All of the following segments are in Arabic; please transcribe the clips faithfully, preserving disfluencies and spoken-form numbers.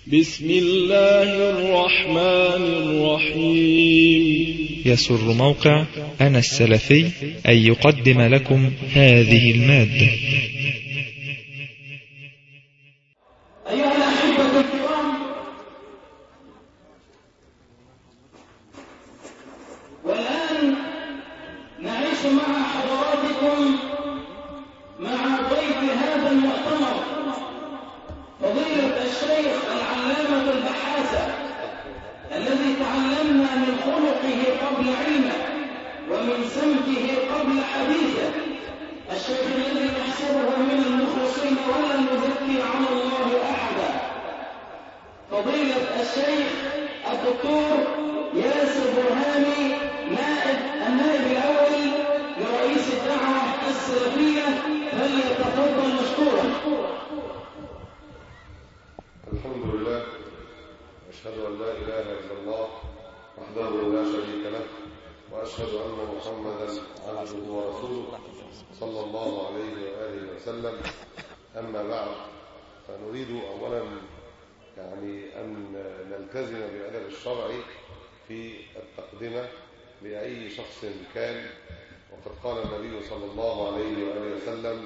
بسم الله الرحمن الرحيم. يسر موقع أنا السلفي أن يقدم لكم هذه المادة. أيها الأحبة الكرام، والآن نعيش مع حضراتكم مع ضيف هذا المؤتمر فضيلة الشيخ العلامة البحاثة الذي تعلمنا من خلقه قبل علمه ومن سمته قبل حديثه، الشيخ الذي نحسبه من المخلصين ولا نزكي على الله أحدا، فضيلة الشيخ الدكتور ياسر برهامي، نائب النائب الأول لرئيس الدعوة السلفية، فليتفضل مشكورا. الحمد لله، أشهد أن لا إله إلا الله وحده لا شريك له، وأشهد أن محمدا عبده ورسوله صلى الله عليه وآله وسلم. أما بعد، فنريد أولا يعني أن نلتزم بأدب الشرع في التقدمة لأي شخص كان، وقد قال النبي صلى الله عليه وآله وسلم: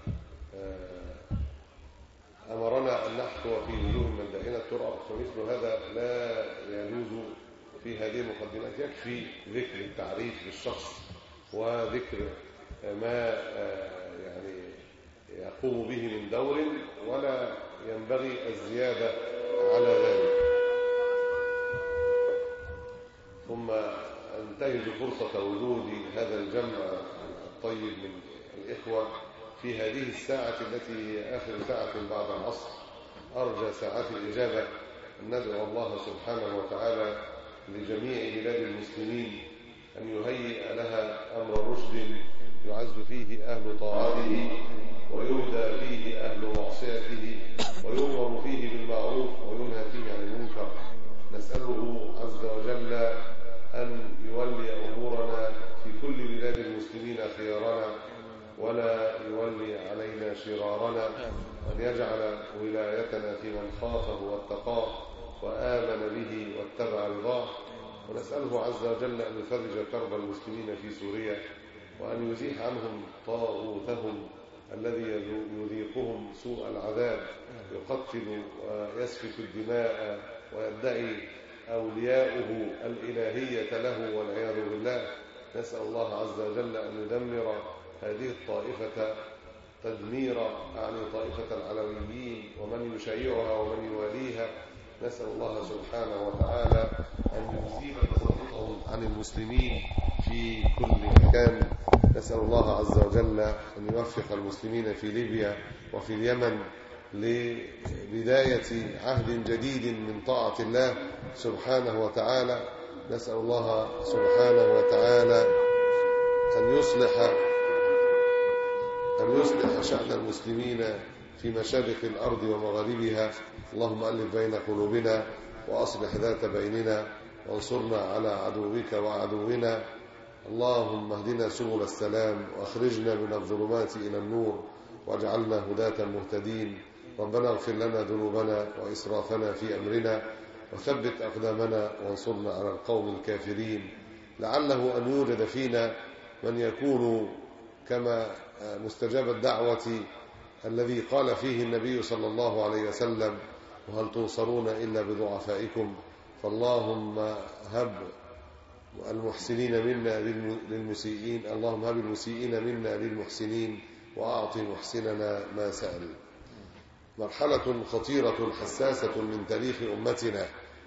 أمرنا أن نحثو في وجوه من دائنة تراب، فمثل هذا لا يجوز في هذه المقدمات. يكفي ذكر التعريف بالشخص وذكر ما يعني يقوم به من دور، ولا ينبغي الزيادة على ذلك. ثم أنتهز فرصة وجود هذا الجمع الطيب من الإخوة في هذه الساعة التي هي آخر ساعة بعد العصر، أرجى ساعات الإجابة، أن ندعو الله سبحانه وتعالى لجميع بلاد المسلمين أن يهيئ لها أمر رشد يعز فيه أهل طاعته ويهدى فيه أهل معصيته ويؤمر فيه بالمعروف وينهى فيه عن المنكر. نسأله عز وجل أن يولي أمورنا في كل بلاد المسلمين خيارنا، ولا يولي علينا شرارنا، وأن يجعل ولايتنا في من خافه واتقاه وآمن به واتبع رضاه. ونسأله عز وجل أن يفرج كرب المسلمين في سوريا، وأن يزيح عنهم طاغوتهم الذي يذيقهم سوء العذاب، يقتل ويسفك الدماء ويدعي أولياؤه الإلهية له والعياذ بالله. نسأل الله عز وجل أن يدمر هذه الطائفة تدميرا، يعني طائفة العلويين ومن يشيعها ومن يواليها. نسأل الله سبحانه وتعالى أن يزيل تسلطهم عن المسلمين في كل مكان. نسأل الله عز وجل أن يوفق المسلمين في ليبيا وفي اليمن لبداية عهد جديد من طاعة الله سبحانه وتعالى. نسأل الله سبحانه وتعالى أن يصلح أن يصلح شأن المسلمين في مشارق الأرض ومغاربها. اللهم ألف بين قلوبنا وأصلح ذات بيننا وانصرنا على عدوك وعدونا. اللهم اهدنا سبل السلام وأخرجنا من الظلمات إلى النور واجعلنا هداة مهتدين. ربنا اغفر لنا ذنوبنا وإسرافنا في أمرنا وثبت أقدامنا وانصرنا على القوم الكافرين. لعله أن يوجد فينا من يكون كما مستجاب الدعوة الذي قال فيه النبي صلى الله عليه وسلم: وهل تنصرون إلا بضعفائكم؟ فاللهم هب المحسنين منا للمسيئين، اللهم هب المسيئين منا للمحسنين وأعط محسننا ما سأل. مرحلة خطيرة حساسة من تاريخ أمتنا،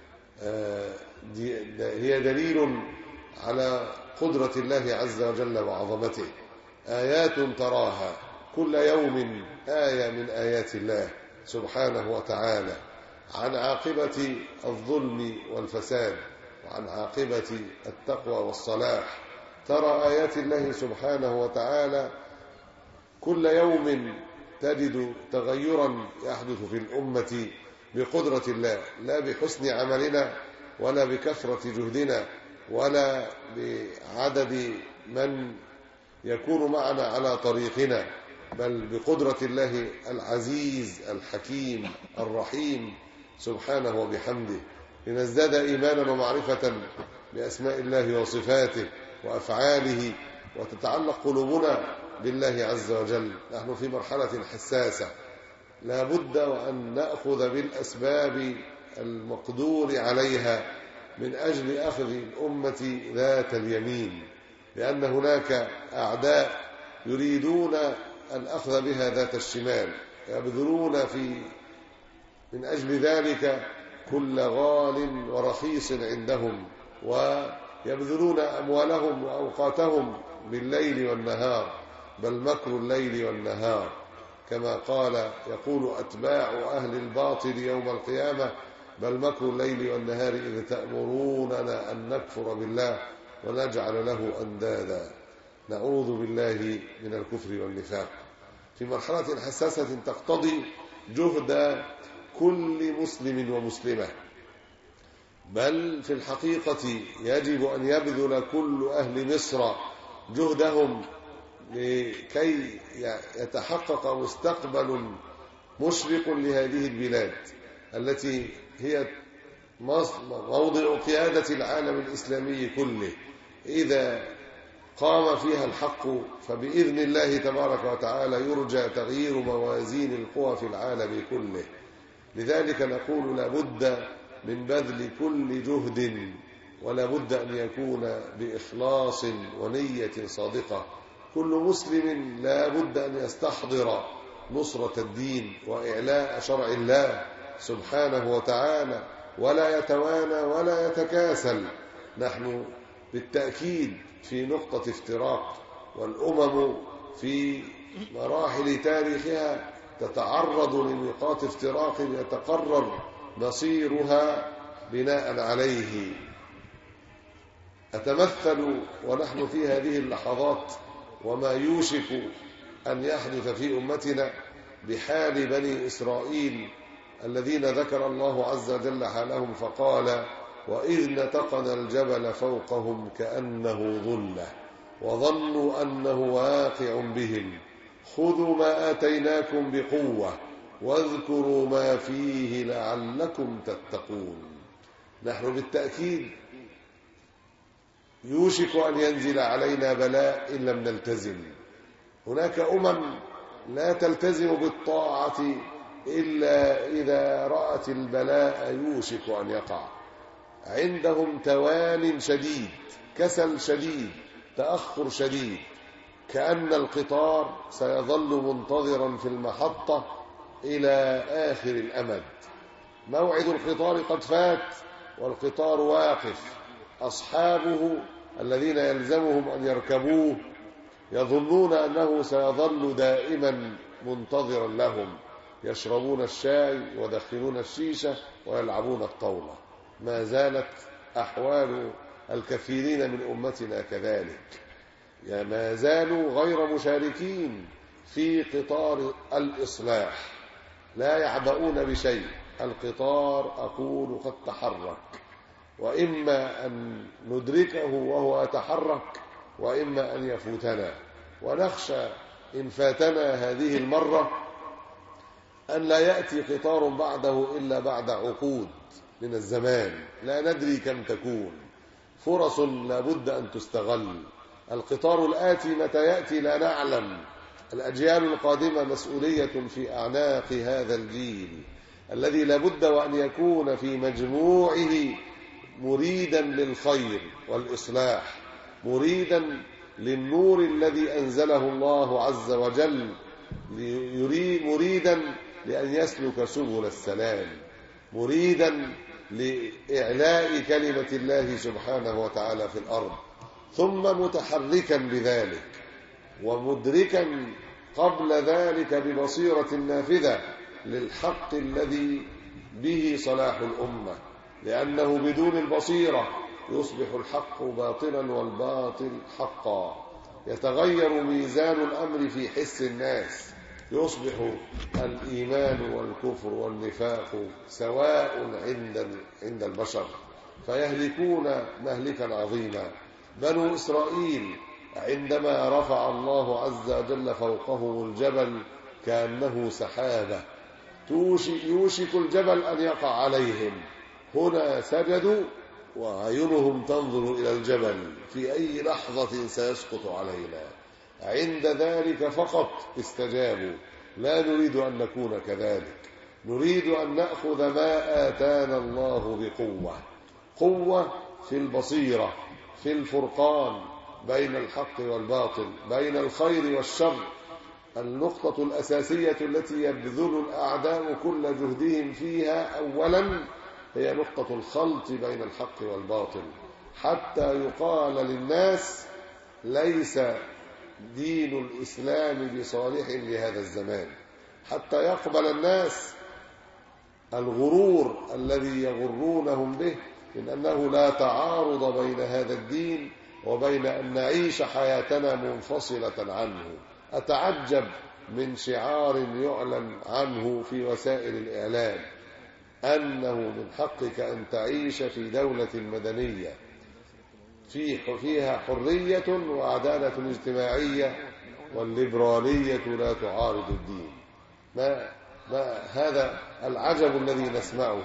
هي دليل على قدرة الله عز وجل وعظمته. آيات تراها كل يوم، آية من آيات الله سبحانه وتعالى عن عاقبة الظلم والفساد وعن عاقبة التقوى والصلاح. ترى آيات الله سبحانه وتعالى كل يوم، تجد تغيرا يحدث في الأمة بقدرة الله، لا بحسن عملنا ولا بكثرة جهدنا ولا بعدد من يكون معنا على طريقنا، بل بقدرة الله العزيز الحكيم الرحيم سبحانه وبحمده، لنزداد إيمانا ومعرفة بأسماء الله وصفاته وأفعاله، وتتعلق قلوبنا بالله عز وجل. نحن في مرحلة حساسة، لا بد وأن نأخذ بالأسباب المقدور عليها من أجل أخذ الأمة ذات اليمين، لأن هناك أعداء يريدون الأخذ بها ذات الشمال، يبذلون في من أجل ذلك كل غال ورخيص عندهم، ويبذلون أموالهم وأوقاتهم بالليل والنهار، بل مكر الليل والنهار، كما قال يقول أتباع أهل الباطل يوم القيامة: بل مكر الليل والنهار إذ تأمروننا أن نكفر بالله ونجعل له أندادا. نعوذ بالله من الكفر والنفاق. في مرحلة حساسة تقتضي جهد كل مسلم ومسلمة، بل في الحقيقة يجب أن يبذل كل أهل مصر جهدهم لكي يتحقق مستقبل مشرق لهذه البلاد التي هي موضع قيادة العالم الإسلامي كله. إذا قام فيها الحق فبإذن الله تبارك وتعالى يرجى تغيير موازين القوى في العالم كله. لذلك نقول لا بد من بذل كل جهد، ولا بد أن يكون بإخلاص ونية صادقة. كل مسلم لا بد أن يستحضر نصرة الدين وإعلاء شرع الله سبحانه وتعالى، ولا يتوانى ولا يتكاسل. نحن بالتأكيد في نقطة افتراق، والأمم في مراحل تاريخها تتعرض لنقاط افتراق يتقرر مصيرها بناء عليه. أتمثل ونحن في هذه اللحظات وما يوشك أن يحدث في أمتنا بحال بني إسرائيل الذين ذكر الله عز وجل حالهم فقال: وإذ نتقنا الجبل فوقهم كأنه ظلة وظنوا أنه واقع بهم خذوا ما آتيناكم بقوة واذكروا ما فيه لعلكم تتقون. نحن بالتأكيد يوشك أن ينزل علينا بلاء إن لم نلتزم. هناك أمم لا تلتزم بالطاعة إلا إذا رأت البلاء يوشك أن يقع. عندهم توان شديد، كسل شديد، تأخر شديد، كأن القطار سيظل منتظرا في المحطة إلى آخر الأمد. موعد القطار قد فات والقطار واقف، أصحابه الذين يلزمهم أن يركبوه يظنون أنه سيظل دائما منتظرا لهم، يشربون الشاي ويدخنون الشيشة ويلعبون الطاولة. ما زالت أحوال الكثيرين من أمتنا كذلك، ما زالوا غير مشاركين في قطار الإصلاح، لا يعبؤون بشيء. القطار أقول قد تحرك، وإما أن ندركه وهو يتحرك وإما أن يفوتنا، ونخشى إن فاتنا هذه المرة أن لا يأتي قطار بعده إلا بعد عقود من الزمان لا ندري كم تكون. فرص لا بد أن تستغل. القطار الآتي متى يأتي لا نعلم. الأجيال القادمة مسؤولية في أعناق هذا الجيل الذي لا بد وأن يكون في مجموعه مريدا للخير والإصلاح، مريدا للنور الذي أنزله الله عز وجل، مريدا لأن يسلك سبل السلام، مريدا لإعلاء كلمة الله سبحانه وتعالى في الأرض، ثم متحركا بذلك ومدركا قبل ذلك ببصيرة نافذة للحق الذي به صلاح الأمة، لأنه بدون البصيرة يصبح الحق باطلا والباطل حقا. يتغير ميزان الأمر في حس الناس، يصبح الإيمان والكفر والنفاق سواء عند عند البشر، فيهلكون مهلكا عظيما. بنو إسرائيل عندما رفع الله عز وجل فوقهم الجبل كأنه سحابة يوشك الجبل أن يقع عليهم. هنا سجدوا وعينهم تنظر إلى الجبل في أي لحظة سيسقط علينا، عند ذلك فقط استجابوا. لا نريد أن نكون كذلك، نريد أن نأخذ ما آتانا الله بقوة، قوة في البصيرة، في الفرقان بين الحق والباطل، بين الخير والشر. النقطة الأساسية التي يبذل الأعداء كل جهدهم فيها أولا هي نقطة الخلط بين الحق والباطل، حتى يقال للناس ليس دين الإسلام بصالح لهذا الزمان، حتى يقبل الناس الغرور الذي يغرونهم به من أنه لا تعارض بين هذا الدين وبين أن نعيش حياتنا منفصلة عنه. أتعجب من شعار يعلن عنه في وسائل الإعلام أنه من حقك أن تعيش في دولة مدنية في فيها حرية وعدالة اجتماعية والليبرالية لا تعارض الدين. ما, ما هذا العجب الذي نسمعه.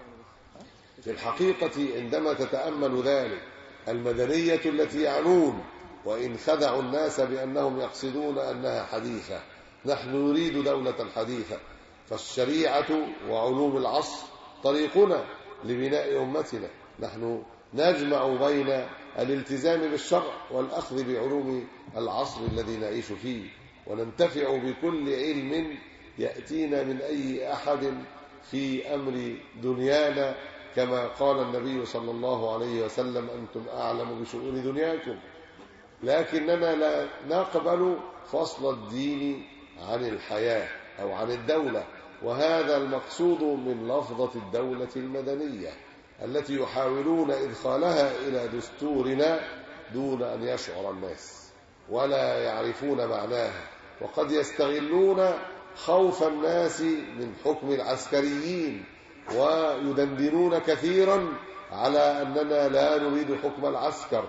في الحقيقة عندما تتأمل ذلك، المدنية التي يعنون وإن خدعوا الناس بأنهم يقصدون أنها حديثة، نحن نريد دولة حديثة، فالشريعة وعلوم العصر طريقنا لبناء أمتنا. نحن نجمع بين الالتزام بالشرع والأخذ بعلوم العصر الذي نعيش فيه، وننتفع بكل علم يأتينا من أي أحد في أمر دنيانا، كما قال النبي صلى الله عليه وسلم: أنتم أعلم بشؤون دنياكم. لكننا لا نقبل فصل الدين عن الحياة أو عن الدولة، وهذا المقصود من لفظة الدولة المدنية التي يحاولون إدخالها إلى دستورنا دون أن يشعر الناس ولا يعرفون معناها، وقد يستغلون خوف الناس من حكم العسكريين ويدندنون كثيرا على أننا لا نريد حكم العسكر،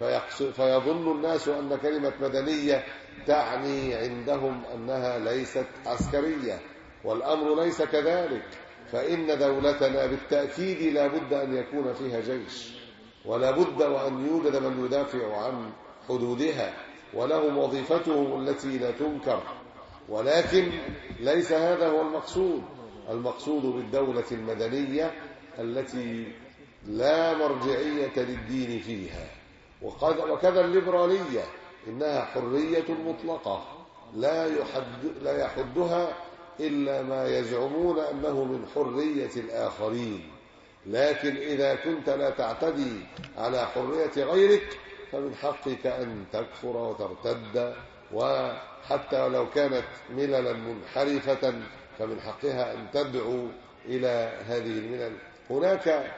فيظن الناس أن كلمة مدنية تعني عندهم أنها ليست عسكرية، والأمر ليس كذلك. فإن دولتنا بالتأكيد لا بد أن يكون فيها جيش، ولا بد وأن يوجد من يدافع عن حدودها ولهم وظيفتهم التي لا تنكر، ولكن ليس هذا هو المقصود. المقصود بالدولة المدنية التي لا مرجعية للدين فيها، وكذا الليبرالية إنها حرية مطلقة لا يحد لا يحدها إلا ما يزعمون أنه من حرية الآخرين. لكن إذا كنت لا تعتدي على حرية غيرك فمن حقك أن تكفر وترتد، وحتى لو كانت مللا منحرفة فمن حقها أن تدعو إلى هذه الملل. هناك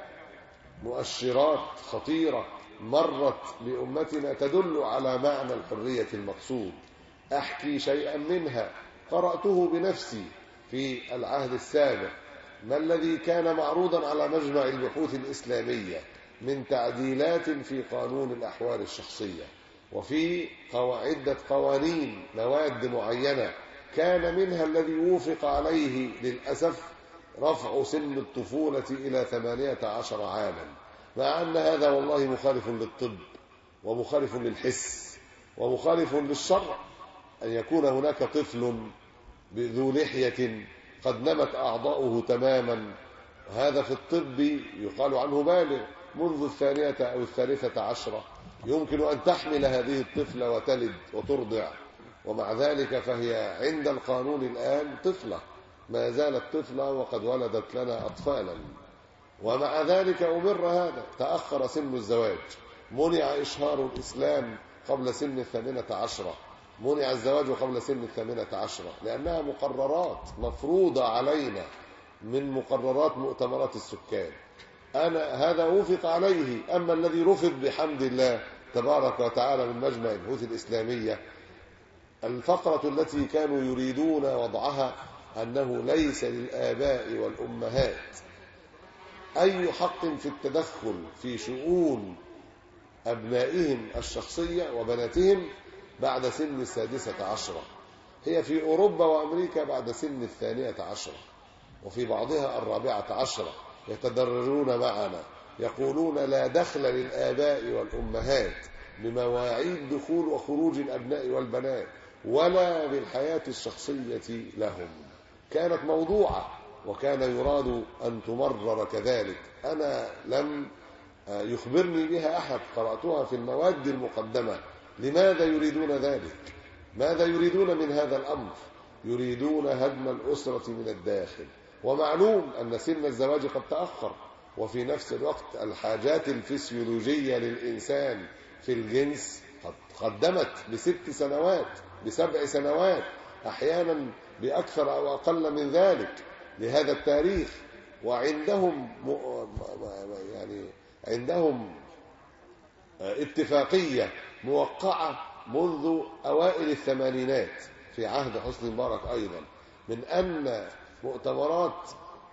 مؤشرات خطيرة مرت بأمتنا تدل على معنى الحرية المقصود. أحكي شيئا منها قرأته بنفسي في العهد السابق، ما الذي كان معروضا على مجمع البحوث الإسلامية من تعديلات في قانون الأحوال الشخصية وفي عدة قوانين مواد معينة، كان منها الذي وافق عليه للأسف رفع سن الطفولة إلى ثمانية عشر عاما، مع أن هذا والله مخالف للطب ومخالف للحس ومخالف للشرع، أن يكون هناك طفل ذو لحية قد نمت أعضاؤه تماما، هذا في الطب يقال عنه بالغ منذ الثانية أو الثالثة عشرة، يمكن أن تحمل هذه الطفلة وتلد وترضع، ومع ذلك فهي عند القانون الآن طفلة، ما زالت طفلة وقد ولدت لنا أطفالا، ومع ذلك أمر هذا. تأخر سن الزواج، منع إشهار الإسلام قبل سن الثامنة عشرة، منع الزواج قبل سن الثامنة عشرة، لأنها مقررات مفروضة علينا من مقررات مؤتمرات السكان. أنا هذا وافق عليه. أما الذي رفض بحمد الله تبارك وتعالى من مجمع البحوث الإسلامية، الفقرة التي كانوا يريدون وضعها أنه ليس للآباء والأمهات أي حق في التدخل في شؤون أبنائهم الشخصية وبناتهم بعد سن السادسة عشرة، هي في أوروبا وأمريكا بعد سن الثانية عشرة. وفي بعضها الرابعة عشرة يتضررون معنا، يقولون لا دخل للآباء والأمهات بمواعيد دخول وخروج الأبناء والبنات ولا بالحياة الشخصية لهم. كانت موضوعة وكان يراد أن تمرر كذلك. أنا لم يخبرني بها أحد، قرأتها في المواد المقدمة. لماذا يريدون ذلك؟ ماذا يريدون من هذا الأمر؟ يريدون هدم الأسرة من الداخل، ومعلوم أن سن الزواج قد تأخر، وفي نفس الوقت الحاجات الفسيولوجية للإنسان في الجنس قد قدمت بست سنوات بسبع سنوات، أحيانا بأكثر أو أقل من ذلك لهذا التاريخ. وعندهم يعني عندهم اتفاقية موقعة منذ أوائل الثمانينات في عهد حسني مبارك أيضا، من أن مؤتمرات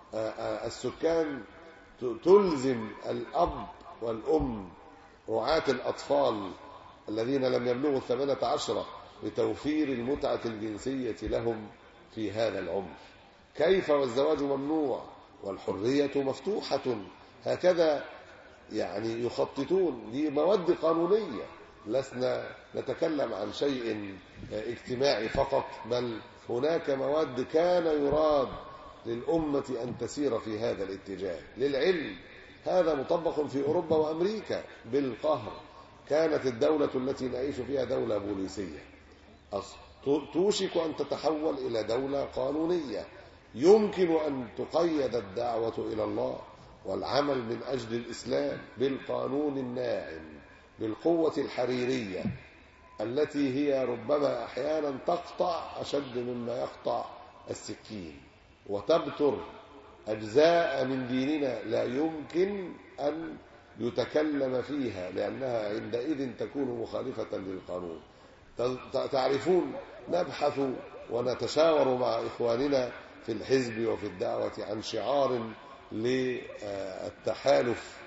السكان تلزم الأب والأم رعاة الأطفال الذين لم يبلغوا الثامنة عشرة بتوفير المتعة الجنسية لهم في هذا العمر. كيف والزواج ممنوع والحرية مفتوحة؟ هكذا يعني يخططون لمواد قانونية. لسنا نتكلم عن شيء اجتماعي فقط، بل هناك مواد كان يراد للأمة أن تسير في هذا الاتجاه. للعلم هذا مطبق في أوروبا وأمريكا بالقهر. كانت الدولة التي نعيش فيها دولة بوليسية، توشك أن تتحول إلى دولة قانونية. يمكن أن تقيد الدعوة إلى الله والعمل من أجل الإسلام بالقانون الناعم، بالقوة الحريرية التي هي ربما أحيانا تقطع أشد مما يقطع السكين، وتبتر أجزاء من ديننا لا يمكن أن يتكلم فيها، لأنها عندئذ تكون مخالفة للقانون. تعرفون، نبحث ونتشاور مع إخواننا في الحزب وفي الدعوة عن شعار للتحالف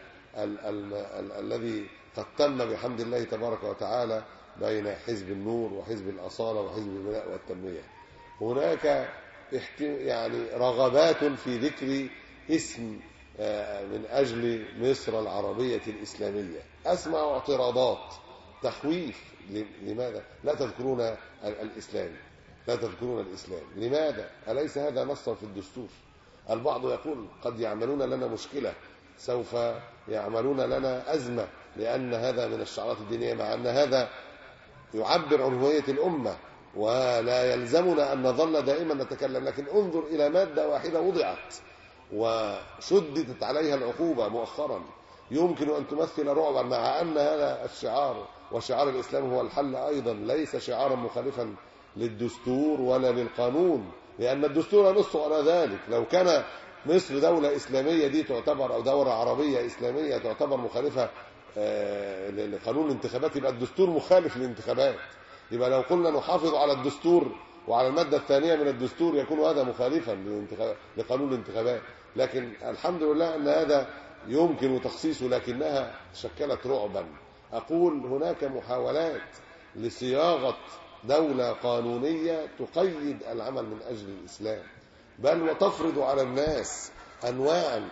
الذي قد تم بحمد الله تبارك وتعالى بين حزب النور وحزب الأصالة وحزب البناء والتنمية. هناك يعني رغبات في ذكر اسم من أجل مصر العربية الإسلامية. أسمع اعتراضات، تخويف. لماذا لا تذكرون الإسلام؟ لا تذكرون الإسلام لماذا؟ أليس هذا نصا في الدستور؟ البعض يقول قد يعملون لنا مشكلة، سوف يعملون لنا أزمة، لأن هذا من الشعارات الدينية، مع أن هذا يعبر عن هوية الأمة ولا يلزمنا أن نظل دائما نتكلم. لكن انظر إلى مادة واحدة وضعت وشددت عليها العقوبة مؤخرا، يمكن أن تمثل رعبا، مع أن هذا الشعار وشعار الإسلام هو الحل أيضا، ليس شعارا مخالفا للدستور ولا للقانون، لأن الدستور نص على ذلك. لو كان مصر دولة إسلامية دي تعتبر، أو دولة عربية إسلامية تعتبر مخالفة لقانون الانتخابات، يبقى الدستور مخالف للانتخابات. يبقى لو قلنا نحافظ على الدستور وعلى المادة الثانية من الدستور يكون هذا مخالفا لقانون الانتخابات. لكن الحمد لله أن هذا يمكن تخصيصه، لكنها شكلت رعبا. أقول هناك محاولات لصياغة دولة قانونية تقيد العمل من أجل الإسلام، بل وتفرض على الناس أنواعا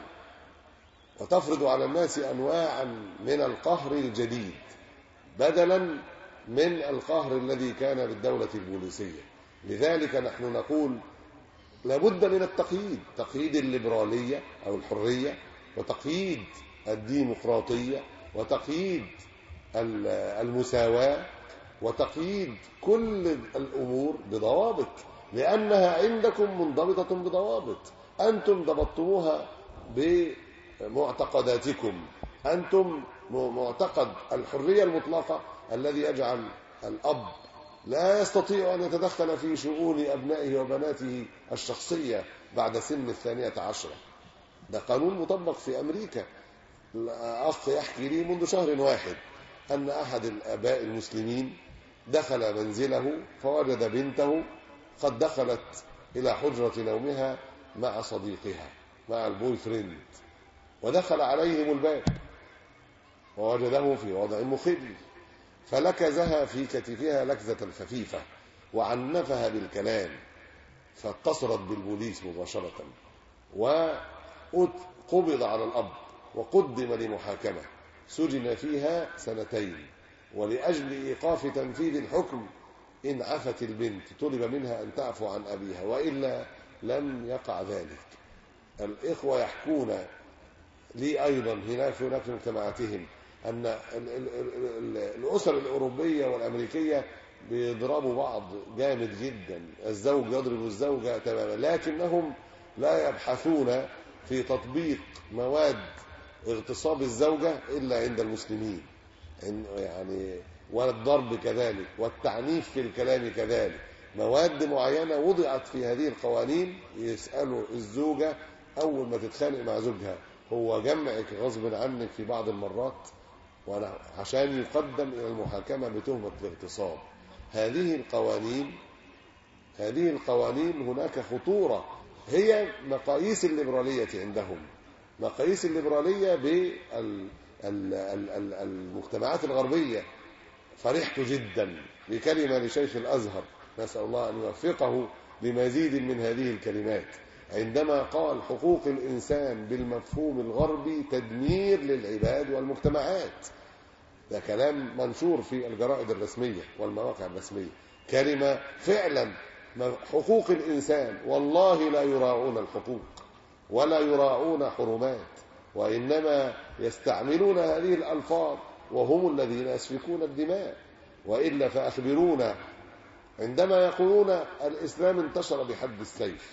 وتفرض على الناس أنواعا من القهر الجديد، بدلا من القهر الذي كان بالدولة البوليسية. لذلك نحن نقول لابد من التقييد، تقييد الليبرالية أو الحرية، وتقييد الديمقراطية، وتقييد المساواة، وتقييد كل الأمور بضوابط، لأنها عندكم منضبطة بضوابط. أنتم ضبطتموها بمعتقداتكم. أنتم معتقد الحرية المطلقة الذي يجعل الأب لا يستطيع أن يتدخل في شؤون أبنائه وبناته الشخصية بعد سن الثانية عشرة. ده قانون مطبق في أمريكا. أخ يحكي لي منذ شهر واحد أن أحد الآباء المسلمين دخل منزله فوجد بنته قد دخلت إلى حجرة نومها مع صديقها، مع البوي فريند، ودخل عليهم الباب ووجده في وضع مخل، فلكزها في كتفها لكزة خفيفة وعنفها بالكلام، فاتصلت بالبوليس مباشرة. وقبض على الأب وقدم لمحاكمة، سجن فيها سنتين، ولأجل إيقاف تنفيذ الحكم إن عفت البنت طلب منها أن تعفو عن أبيها، وإلا لم يقع ذلك. الإخوة يحكون لي أيضا هناك هناك في مجتمعاتهم أن الأسر الأوروبية والأمريكية بيضربوا بعض جامد جدا، الزوج يضرب الزوجة تماما، لكنهم لا يبحثون في تطبيق مواد اغتصاب الزوجة إلا عند المسلمين، يعني والضرب كذلك والتعنيف في الكلام كذلك. مواد معينة وضعت في هذه القوانين، يسألوا الزوجة أول ما تتخانق مع زوجها هو جمعك غصب عنك في بعض المرات، عشان يقدم إلى المحاكمة بتهمة الاغتصاب. هذه القوانين هذه القوانين هناك خطورة، هي مقاييس الليبرالية عندهم، مقاييس الليبرالية بالمجتمعات الغربية. فرحت جدا بكلمة لشيخ الأزهر، نسأل الله أن يوفقه لمزيد من هذه الكلمات، عندما قال حقوق الإنسان بالمفهوم الغربي تدمير للعباد والمجتمعات. ده كلام منشور في الجرائد الرسمية والمواقع الرسمية، كلمة فعلا. حقوق الإنسان والله لا يراعون الحقوق ولا يراعون حرمات، وإنما يستعملون هذه الألفاظ وهم الذين يسفكون الدماء. وإلا فأخبرونا، عندما يقولون الإسلام انتشر بحد السيف،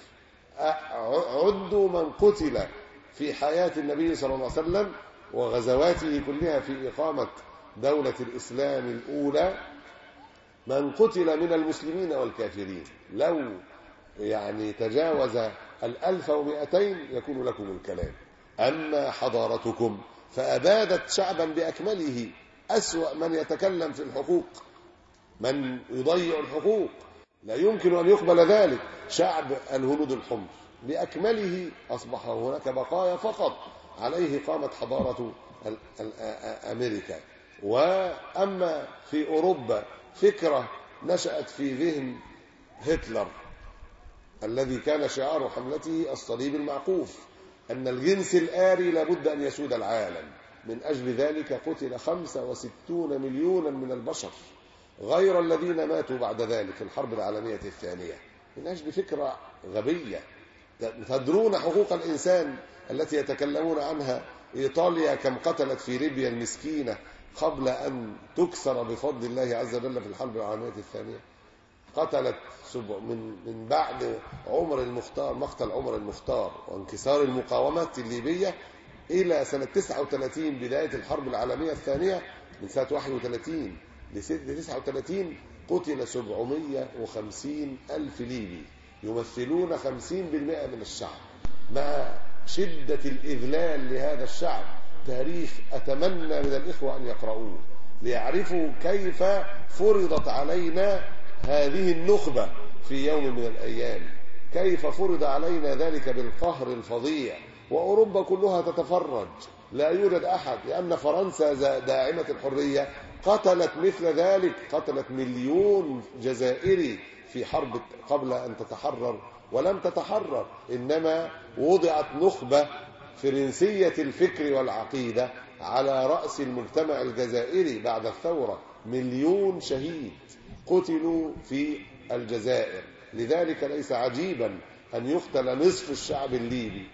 عدوا من قتل في حياة النبي صلى الله عليه وسلم وغزواته كلها في إقامة دولة الإسلام الأولى، من قتل من المسلمين والكافرين لو يعني تجاوز الألف ومئتين يكون لكم الكلام. أما حضارتكم فأبادت شعبا بأكمله، أسوأ من يتكلم في الحقوق، من يضيع الحقوق، لا يمكن أن يقبل ذلك. شعب الهنود الحمر بأكمله أصبح هناك بقايا فقط عليه قامت حضارة أمريكا. وأما في أوروبا فكرة نشأت في ذهن هتلر الذي كان شعار حملته الصليب المعقوف، أن الجنس الآري لابد أن يسود العالم. من أجل ذلك قتل خمسة وستون مليونا من البشر، غير الذين ماتوا بعد ذلك في الحرب العالمية الثانية، من أجل فكرة غبية. تدرون حقوق الإنسان التي يتكلمون عنها؟ إيطاليا كم قتلت في ليبيا المسكينة قبل أن تكسر بفضل الله عز وجل في الحرب العالمية الثانية؟ قتلت من من بعد عمر المختار، مقتل عمر المختار وانكسار المقاومة الليبية إلى سنة تسعة وثلاثين بداية الحرب العالمية الثانية، من سنة واحد وثلاثين لتسعة وثلاثين قتل سبعمائة وخمسين ألف ليبي يمثلون خمسين بالمئة من الشعب. مع شدة الإذلال لهذا الشعب تاريخ أتمنى من الإخوة أن يقرؤوه ليعرفوا كيف فرضت علينا هذه النخبة في يوم من الأيام، كيف فرض علينا ذلك بالقهر الفظيع. وأوروبا كلها تتفرج، لا يوجد أحد، لأن فرنسا داعمة الحرية قتلت مثل ذلك، قتلت مليون جزائري في حرب قبل أن تتحرر، ولم تتحرر، إنما وضعت نخبة فرنسية الفكر والعقيدة على رأس المجتمع الجزائري بعد الثورة. مليون شهيد قتلوا في الجزائر، لذلك ليس عجيبا أن يقتل نصف الشعب الليبي.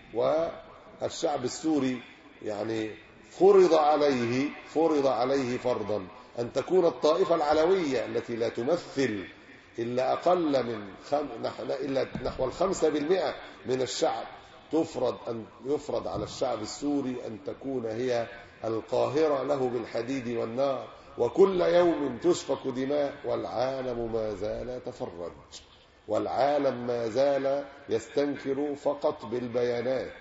والشعب السوري يعني فرض عليه فرض عليه فرضا أن تكون الطائفة العلوية التي لا تمثل إلا أقل من خم... إلا نحو الخمسة بالمئة من الشعب، تفرض أن يفرض على الشعب السوري أن تكون هي القاهرة له بالحديد والنار، وكل يوم تسفك دماء، والعالم ما زال يتفرج، والعالم ما زال يستنكر فقط بالبيانات.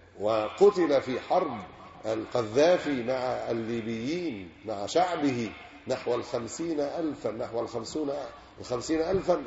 وقتل في حرب القذافي مع الليبيين مع شعبه نحو الخمسين ألفا نحو الخمسون الخمسين ألفا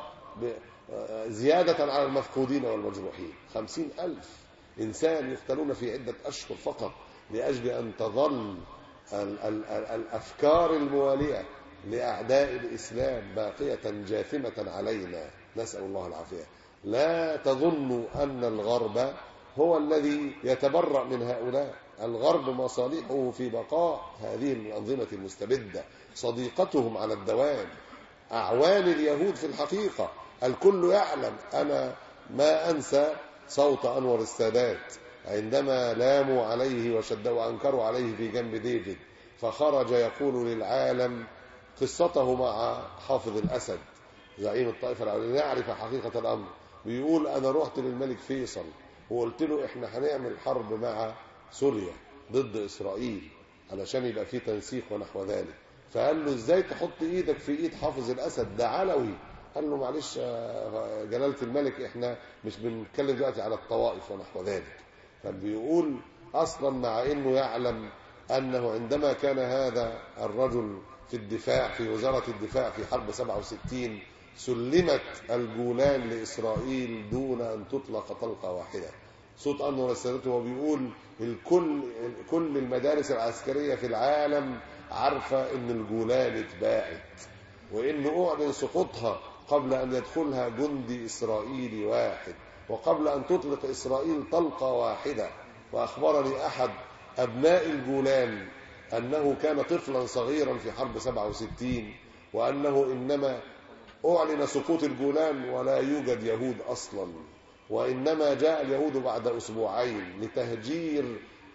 زيادة على المفقودين والمجروحين. خمسين ألف إنسان يقتلون في عدة أشهر فقط لأجل أن تظل الأفكار الموالية لأعداء الإسلام باقية جاثمة علينا، نسأل الله العافية. لا تظنوا أن الغرب هو الذي يتبرأ من هؤلاء. الغرب مصالحه في بقاء هذه الأنظمة المستبدة، صديقتهم على الدوام، أعوان اليهود في الحقيقة. الكل يعلم. أنا ما أنسى صوت أنور السادات عندما لاموا عليه وشدوا وأنكروا عليه في جنب ديفيد، فخرج يقول للعالم قصته مع حافظ الأسد زعيم الطائفة العلوية نعرف حقيقة الأمر. بيقول أنا رحت للملك فيصل وقلت له إحنا هنعمل حرب مع سوريا ضد إسرائيل علشان يبقى فيه تنسيق ونحو ذلك. فقال له إزاي تحط إيدك في إيد حافظ الأسد ده علوي؟ قال له معلش جلالة الملك إحنا مش بنتكلم دلوقتي على الطوائف ونحو ذلك. فبيقول أصلا مع إنه يعلم أنه عندما كان هذا الرجل في الدفاع في وزارة الدفاع في حرب سبعة وستين سلمت الجولان لإسرائيل دون أن تطلق طلقة واحدة. صوت أنور السادات وهو بيقول الكل كل المدارس العسكرية في العالم عارفة إن الجولان اتباعت وإن أعلن سقوطها قبل أن يدخلها جندي إسرائيلي واحد وقبل أن تطلق إسرائيل طلقة واحدة. وأخبرني أحد أبناء الجولان أنه كان طفلا صغيرا في حرب سبعة وستين وأنه إنما أعلن سقوط الجولان ولا يوجد يهود أصلا، وإنما جاء اليهود بعد أسبوعين لتهجير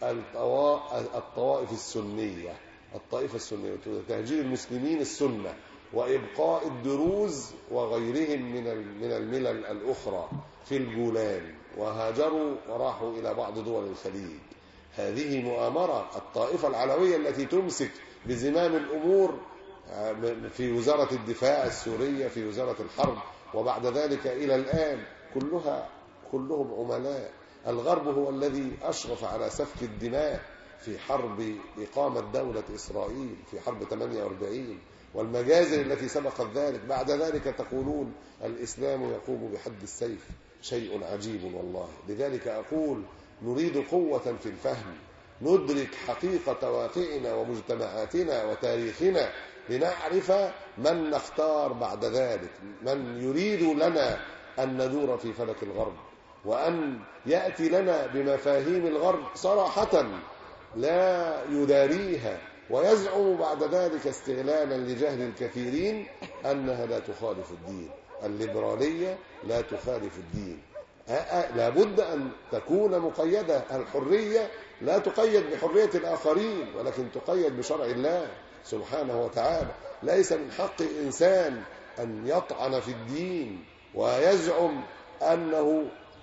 الطوائف السنية الطائفة السنية تهجير المسلمين السنة وإبقاء الدروز وغيرهم من من الملل الأخرى في الجولان، وهاجروا وراحوا إلى بعض دول الخليج. هذه مؤامرة الطائفة العلوية التي تمسك بزمام الأمور في وزارة الدفاع السورية في وزارة الحرب وبعد ذلك إلى الآن كلها كلهم عملاء. الغرب هو الذي أشرف على سفك الدماء في حرب إقامة دولة إسرائيل في حرب ثمانية وأربعين والمجازر التي سبقت ذلك. بعد ذلك تقولون الإسلام يقوم بحد السيف. شيء عجيب والله. لذلك أقول نريد قوة في الفهم، ندرك حقيقة واقعنا ومجتمعاتنا وتاريخنا لنعرف من نختار بعد ذلك، من يريد لنا أن ندور في فلك الغرب وأن يأتي لنا بمفاهيم الغرب صراحة لا يداريها ويزعم بعد ذلك استغلالا لجهل الكثيرين أنها لا تخالف الدين. الليبرالية لا تخالف الدين، لابد أن تكون مقيدة. الحرية لا تقيد بحرية الآخرين ولكن تقيد بشرع الله سبحانه وتعالى. ليس من حق إنسان أن يطعن في الدين ويزعم أنه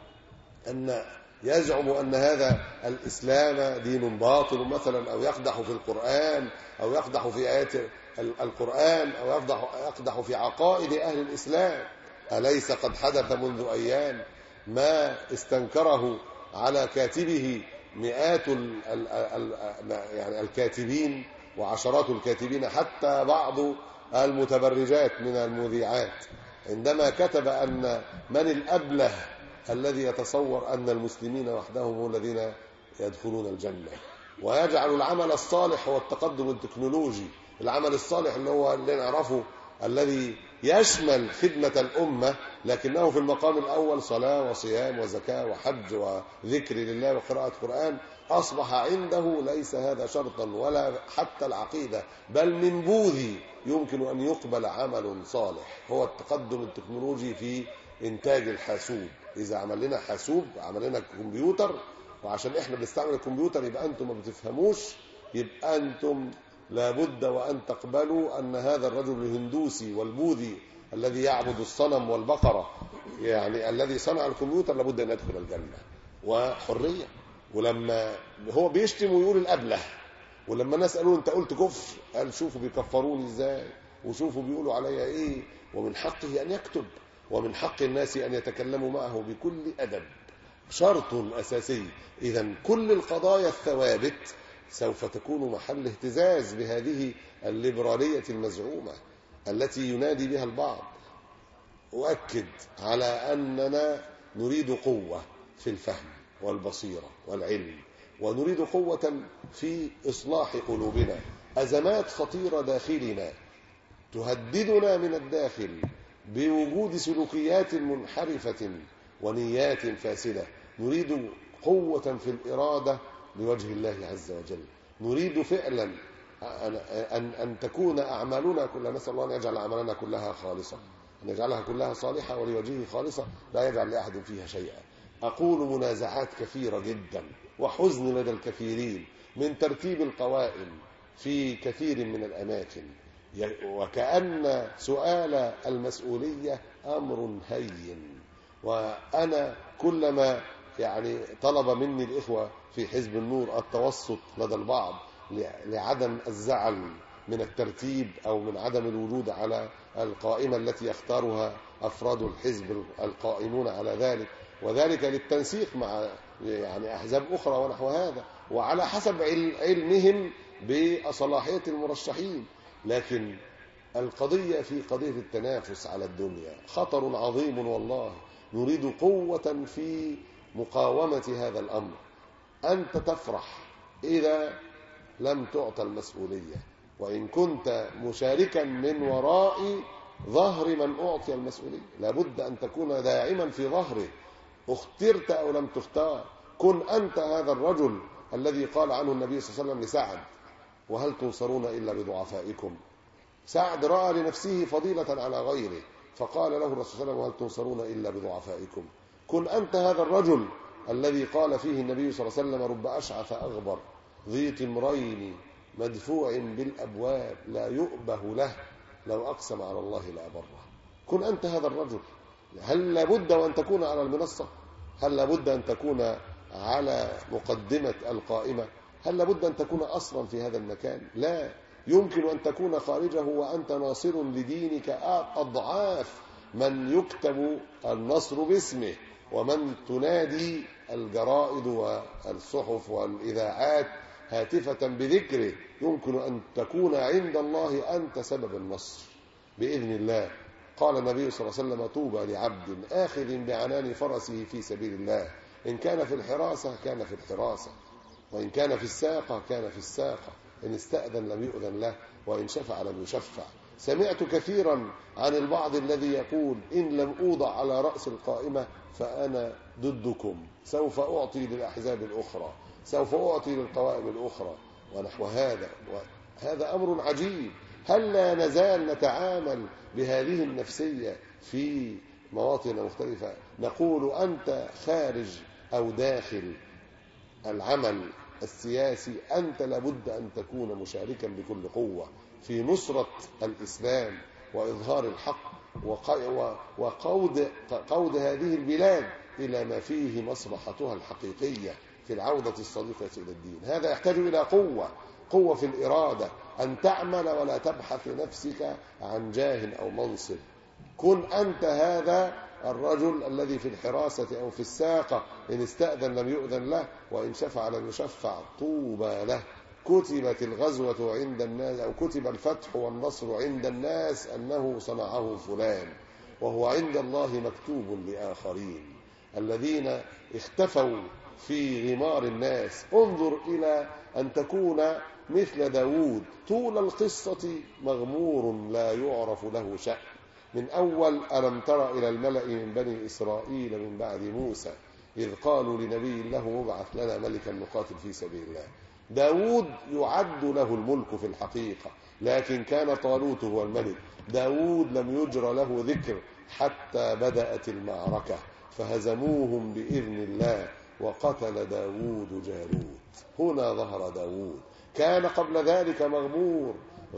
أن يزعم أن هذا الإسلام دين باطل مثلا، أو يقدح في القرآن أو يقدح في آيات القرآن أو يقدح, يقدح في عقائد أهل الإسلام. أليس قد حدث منذ أيام ما استنكره على كاتبه مئات ال ال ال يعني الكاتبين وعشرات الكاتبين حتى بعض المتبرجات من المذيعات عندما كتب أن من الأبله الذي يتصور أن المسلمين وحدهم هم الذين يدخلون الجنة ويجعل العمل الصالح هو التقدم التكنولوجي. العمل الصالح اللي هو اللي نعرفه الذي يشمل خدمة الأمة لكنه في المقام الأول صلاة وصيام وزكاة وحج وذكر لله وقراءة قرآن، أصبح عنده ليس هذا شرطا ولا حتى العقيدة بل من بوذي يمكن أن يقبل عمل صالح هو التقدم التكنولوجي في إنتاج الحاسوب. إذا عمل لنا حاسوب عمل لنا كمبيوتر وعشان إحنا بنستعمل الكمبيوتر يبقى أنتم ما بتفهموش، يبقى أنتم لابد وأن تقبلوا أن هذا الرجل الهندوسي والبوذي الذي يعبد الصنم والبقرة يعني الذي صنع الكمبيوتر لابد أن يدخل الجنة وحرية. ولما هو بيشتم ويقول الأبله، ولما الناس قالوا أنت قلت كفر قال شوفوا بيكفروني إزاي وشوفوا بيقولوا عليا إيه، ومن حقه أن يكتب ومن حق الناس أن يتكلموا معه بكل أدب. شرط أساسي. إذن كل القضايا الثوابت سوف تكون محل اهتزاز بهذه الليبرالية المزعومة التي ينادي بها البعض. أؤكد على أننا نريد قوة في الفهم والبصيرة والعلم، ونريد قوة في إصلاح قلوبنا. أزمات خطيرة داخلنا تهددنا من الداخل بوجود سلوكيات منحرفة ونيات فاسدة. نريد قوة في الإرادة لوجه الله عز وجل. نريد فعلا أن, أن, أن تكون أعمالنا كلها، نسأل الله أن يجعل أعمالنا كلها خالصة، أن يجعلها كلها صالحة ولوجهه خالصة، لا يجعل لأحد فيها شيئا. أقول منازعات كثيرة جدا وحزن لدى الكثيرين من ترتيب القوائم في كثير من الأماكن، وكأن سؤال المسؤولية أمر هين. وأنا كلما يعني طلب مني الإخوة في حزب النور التوسط لدى البعض لعدم الزعل من الترتيب أو من عدم الوجود على القائمة التي يختارها أفراد الحزب القائمون على ذلك، وذلك للتنسيق مع يعني أحزاب أخرى ونحو هذا، وعلى حسب علمهم بصلاحية المرشحين. لكن القضية في قضية التنافس على الدنيا خطر عظيم والله. نريد قوة في مقاومة هذا الأمر. أنت تفرح إذا لم تعطى المسؤولية، وإن كنت مشاركا من وراء ظهر من أعطي المسؤولية لابد أن تكون داعما في ظهره، اخترت أو لم تختار. كن أنت هذا الرجل الذي قال عنه النبي صلى الله عليه وسلم لسعد: وهل تنصرون إلا بضعفائكم؟ سعد رأى لنفسه فضيلة على غيره فقال له الرسول صلى الله عليه وسلم: وهل تنصرون إلا بضعفائكم؟ كن أنت هذا الرجل الذي قال فيه النبي صلى الله عليه وسلم: رب أشعث أغبر ذي تمرين مدفوع بالأبواب لا يؤبه له لو أقسم على الله لأبره. كن أنت هذا الرجل. هل لابد أن تكون على المنصة؟ هل لابد أن تكون على مقدمة القائمة؟ هل لابد أن تكون أصلا في هذا المكان؟ لا، يمكن أن تكون خارجه وأنت ناصر لدينك أضعاف من يكتب النصر باسمه ومن تنادي الجرائد والصحف والإذاعات هاتفة بذكره. يمكن أن تكون عند الله أنت سبب النصر بإذن الله. قال النبي صلى الله عليه وسلم: طوبى لعبد آخذ بعنان فرسه في سبيل الله، إن كان في الحراسة كان في الحراسة، وإن كان في الساقة كان في الساقة، إن استأذن لم يؤذن له، وإن شفع لم يشفع. سمعت كثيرا عن البعض الذي يقول: إن لم أوضع على رأس القائمة فأنا ضدكم، سوف أعطي للأحزاب الأخرى، سوف أعطي للقوائم الأخرى ونحو هذا. وهذا أمر عجيب. هل لا نزال نتعامل بهذه النفسية في مواطن مختلفة؟ نقول: أنت خارج أو داخل العمل السياسي أنت لابد أن تكون مشاركا بكل قوة في نصرة الإسلام وإظهار الحق وقود قود هذه البلاد إلى ما فيه مصلحتها الحقيقية في العودة الصادقة إلى الدين. هذا يحتاج إلى قوة، قوة في الإرادة، أن تعمل ولا تبحث لنفسك عن جاه أو منصب. كن أنت هذا الرجل الذي في الحراسة أو في الساقة، إن استأذن لم يؤذن له، وإن شفع لم يشفع، طوبى له. كتبت الغزوة عند الناس أو كتب الفتح والنصر عند الناس أنه صنعه فلان، وهو عند الله مكتوب لآخرين الذين اختفوا في غمار الناس. انظر إلى أن تكون مثل داود طول القصة مغمور لا يعرف له شأن، من أول ألم تر إلى الملأ من بني إسرائيل من بعد موسى إذ قالوا لنبي له مبعث لنا ملكا نقاتل في سبيل الله. داود يعد له الملك في الحقيقة، لكن كان طالوت هو الملك. داود لم يجرى له ذكر حتى بدأت المعركة فهزموهم بإذن الله وقتل داود جالوت. هنا ظهر داود. كان قبل ذلك مغمور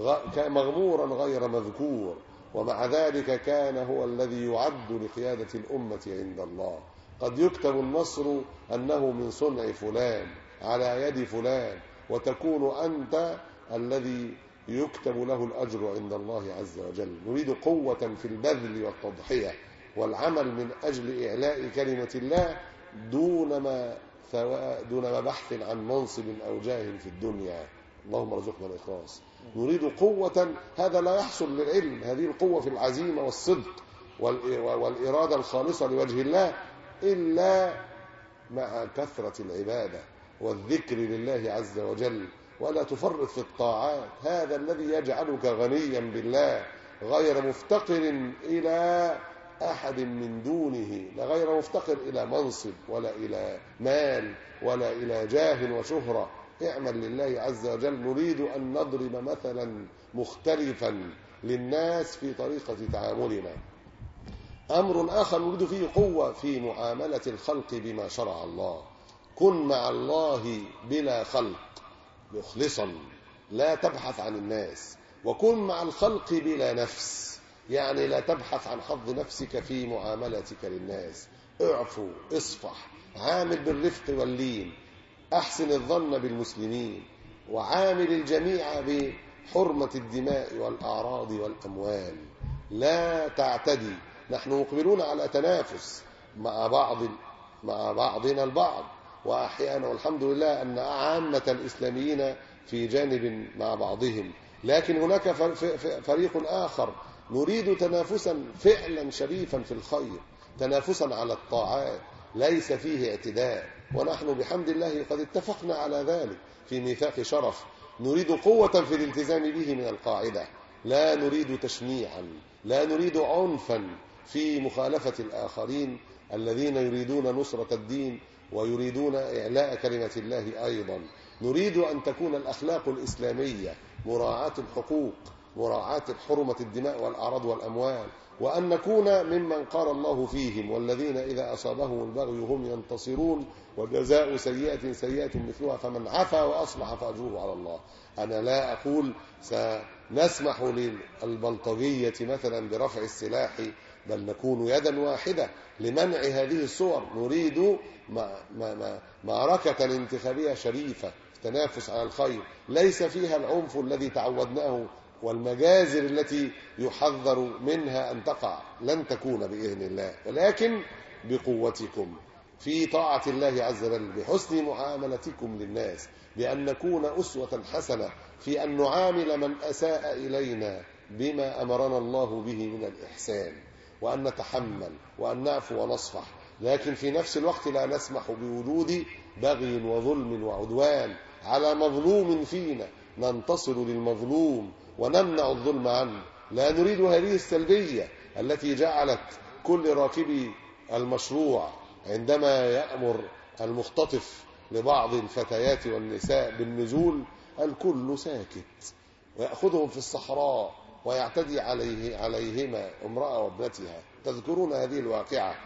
مغمورا غير مذكور، ومع ذلك كان هو الذي يعد لقيادة الأمة عند الله. قد يكتب النصر أنه من صنع فلان على يد فلان، وتكون أنت الذي يكتب له الأجر عند الله عز وجل. نريد قوة في البذل والتضحية والعمل من أجل إعلاء كلمة الله دون ما دون ما بحث عن منصب أو جاه في الدنيا. اللهم ارزقنا الإخلاص. نريد قوة، هذا لا يحصل للعلم، هذه القوة في العزيمة والصدق والإرادة الخالصة لوجه الله إلا مع كثرة العبادة والذكر لله عز وجل، ولا تفرط في الطاعات. هذا الذي يجعلك غنيا بالله غير مفتقر إلى أحد من دونه، لا غير مفتقر إلى منصب ولا إلى مال ولا إلى جاه وشهرة. اعمل لله عز وجل. نريد أن نضرب مثلا مختلفا للناس في طريقة تعاملنا. أمر آخر نريد فيه قوة في معاملة الخلق بما شرع الله. كن مع الله بلا خلق مخلصا، لا تبحث عن الناس. وكن مع الخلق بلا نفس، يعني لا تبحث عن حظ نفسك في معاملتك للناس. اعفو، اصفح، عامل بالرفق واللين، أحسن الظن بالمسلمين، وعامل الجميع بحرمة الدماء والأعراض والأموال. لا تعتدي. نحن مقبلون على تنافس مع بعض مع بعضنا البعض، وأحيانا والحمد لله أن عامة الإسلاميين في جانب مع بعضهم، لكن هناك فريق آخر نريد تنافسا فعلا شريفا في الخير، تنافسا على الطاعات ليس فيه اعتداء. ونحن بحمد الله قد اتفقنا على ذلك في ميثاق شرف. نريد قوة في الالتزام به من القاعدة، لا نريد تشنيعا، لا نريد عنفا في مخالفة الآخرين الذين يريدون نصرة الدين ويريدون إعلاء كلمة الله أيضا. نريد أن تكون الأخلاق الإسلامية مراعاة الحقوق، مراعاة حرمة الدماء والأعراض والأموال، وأن نكون ممن قال الله فيهم: والذين إذا أصابهم البغي هم ينتصرون وجزاء سيئة سيئة مثلها فمن عفا وأصلح فأجره على الله. أنا لا أقول سنسمح للبلطجية مثلا برفع السلاح، بل نكون يدا واحدة لمنع هذه الصور. نريد معركة انتخابية شريفة، تنافس على الخير ليس فيها العنف الذي تعودناه والمجازر التي يحذر منها أن تقع، لن تكون بإذن الله، ولكن بقوتكم في طاعة الله عز وجل، بحسن معاملتكم للناس، بأن نكون أسوة حسنة في أن نعامل من أساء إلينا بما أمرنا الله به من الإحسان، وأن نتحمل وأن نعفو ونصفح، لكن في نفس الوقت لا نسمح بوجود بغي وظلم وعدوان على مظلوم فينا. ننتصر للمظلوم ونمنع الظلم عنه. لا نريد هذه السلبية التي جعلت كل راكبي المشروع عندما يأمر المختطف لبعض الفتيات والنساء بالنزول الكل ساكت، ويأخذهم في الصحراء ويعتدي عليه عليهما امرأة وابنتها. تذكرون هذه الواقعة.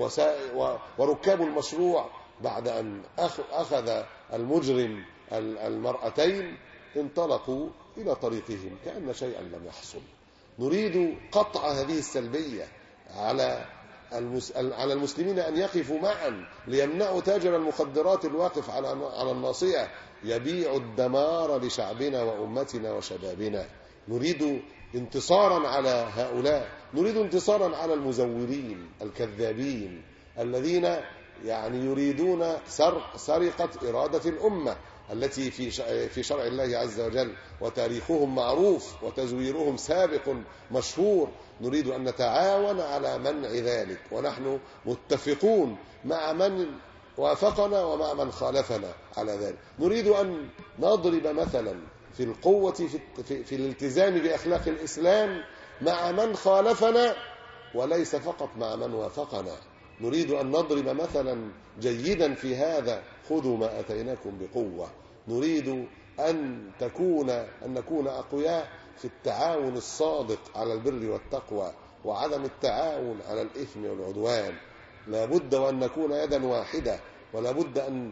وركاب المشروع بعد أن أخذ المجرم المرأتين انطلقوا إلى طريقهم كأن شيئا لم يحصل. نريد قطع هذه السلبية على على المسلمين أن يقفوا معا ليمنعوا تاجر المخدرات الواقف على على الناصية يبيع الدمار لشعبنا وأمتنا وشبابنا. نريد انتصارا على هؤلاء، نريد انتصارا على المزورين الكذابين الذين يعني يريدون سرق سرقة إرادة الأمة التي في في شرع الله عز وجل، وتاريخهم معروف وتزويرهم سابق مشهور. نريد أن نتعاون على منع ذلك، ونحن متفقون مع من وافقنا ومع من خالفنا على ذلك. نريد أن نضرب مثلا في القوة في, في, في الالتزام بأخلاق الإسلام مع من خالفنا وليس فقط مع من وافقنا. نريد أن نضرب مثلا جيدا في هذا: خذوا ما أتيناكم بقوة. نريد أن تكون أن نكون أقوياء في التعاون الصادق على البر والتقوى، وعدم التعاون على الإثم والعدوان. لا بد وأن نكون يدا واحدة، ولا بد أن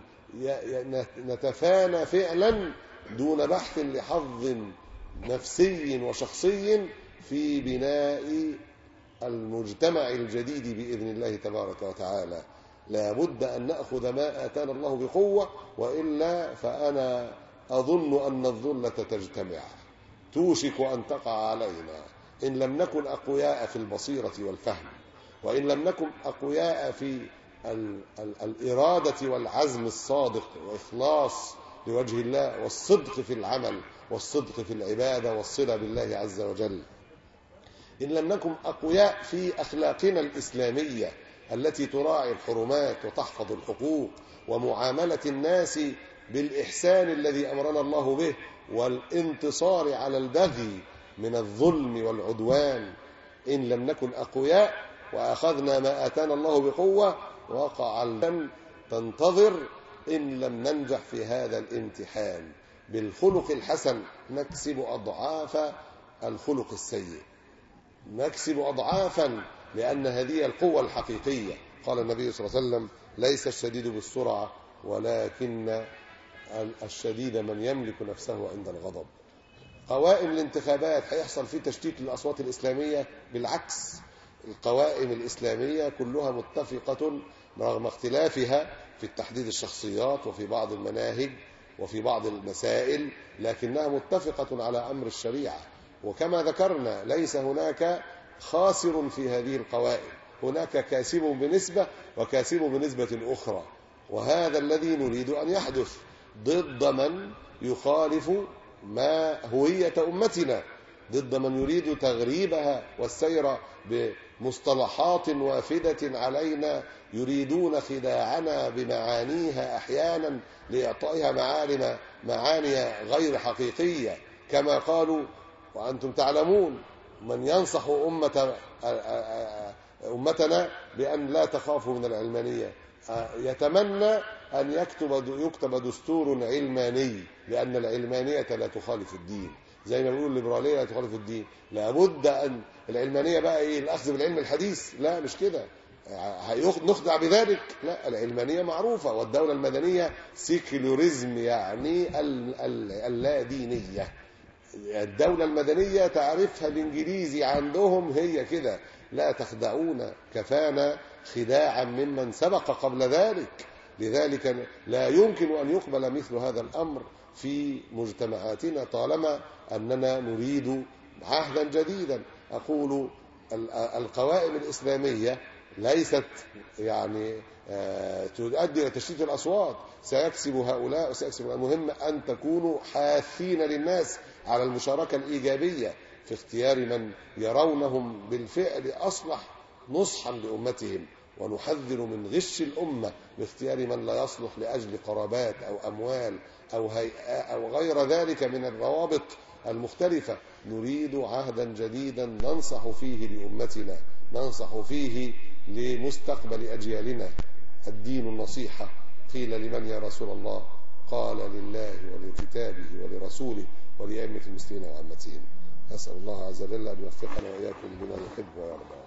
نتفانى فعلا دون بحث لحظ نفسي وشخصي في بناء المجتمع الجديد بإذن الله تبارك وتعالى. لا بد أن نأخذ ما آتانا الله بقوة، وإلا فأنا أظن أن الذلة تجتمع توشك أن تقع علينا إن لم نكن أقوياء في البصيرة والفهم، وإن لم نكن أقوياء في ال ال الإرادة والعزم الصادق وإخلاص لوجه الله، والصدق في العمل، والصدق في العبادة، والصلة بالله عز وجل. إن لم نكن أقوياء في أخلاقنا الإسلامية التي تراعي الحرمات وتحفظ الحقوق، ومعاملة الناس بالإحسان الذي أمرنا الله به، والانتصار على البغي من الظلم والعدوان. إن لم نكن أقوياء وأخذنا ما آتانا الله بقوة وقع الجن تنتظر إن لم ننجح في هذا الامتحان بالخلق الحسن نكسب أضعاف الخلق السيء، نكسب أضعافا، لأن هذه القوة الحقيقية. قال النبي صلى الله عليه وسلم: ليس الشديد بالسرعة ولكن الشديد من يملك نفسه عند الغضب. قوائم الانتخابات هيحصل فيه تشتيت للأصوات الإسلامية؟ بالعكس، القوائم الإسلامية كلها متفقة رغم اختلافها في التحديد الشخصيات وفي بعض المناهج وفي بعض المسائل، لكنها متفقة على أمر الشريعة. وكما ذكرنا ليس هناك خاسر في هذه القوائم، هناك كاسب بنسبة وكاسب بنسبة أخرى، وهذا الذي نريد أن يحدث ضد من يخالف ما هوية أمتنا، ضد من يريد تغريبها والسير بمصطلحات وافدة علينا، يريدون خداعنا بمعانيها أحيانا لإعطائها معالم معاني غير حقيقية، كما قالوا وأنتم تعلمون من ينصح أمة أمتنا بأن لا تخافوا من العلمانية يتمنى أن يكتب يكتب دستور علماني، لأن العلمانية لا تخالف الدين، زي ما بيقول الليبرالية لا تخالف الدين. لابد أن العلمانية بقى إيه؟ الأخذ بالعلم الحديث؟ لا، مش كده، نخدع بذلك. لا، العلمانية معروفة، والدولة المدنية سيكولوريزم، يعني اللادينية. الدولة المدنية تعرفها الإنجليزي عندهم هي كده، لا تخدعونا، كفانا خداعا ممن سبق قبل ذلك. لذلك لا يمكن أن يقبل مثل هذا الأمر في مجتمعاتنا طالما أننا نريد عهدا جديدا. أقول القوائم الإسلامية ليست يعني تؤدي إلى تشتيت الأصوات، سيكسب هؤلاء وسيكسب. المهم أن تكونوا حاثين للناس على المشاركة الإيجابية في اختيار من يرونهم بالفعل أصلح نصحا لأمتهم، ونحذر من غش الأمة باختيار من لا يصلح لأجل قرابات أو أموال أو هيئة أو غير ذلك من الروابط المختلفة. نريد عهدا جديدا ننصح فيه لأمتنا، ننصح فيه لمستقبل أجيالنا. الدين النصيحة. قيل لمن يا رسول الله؟ قال لله ولكتابه ولرسوله ولأئمة المسلمين وعامتهم. أسأل الله عز وجل أن يوفقنا وإياكم بما يحب ويرضى.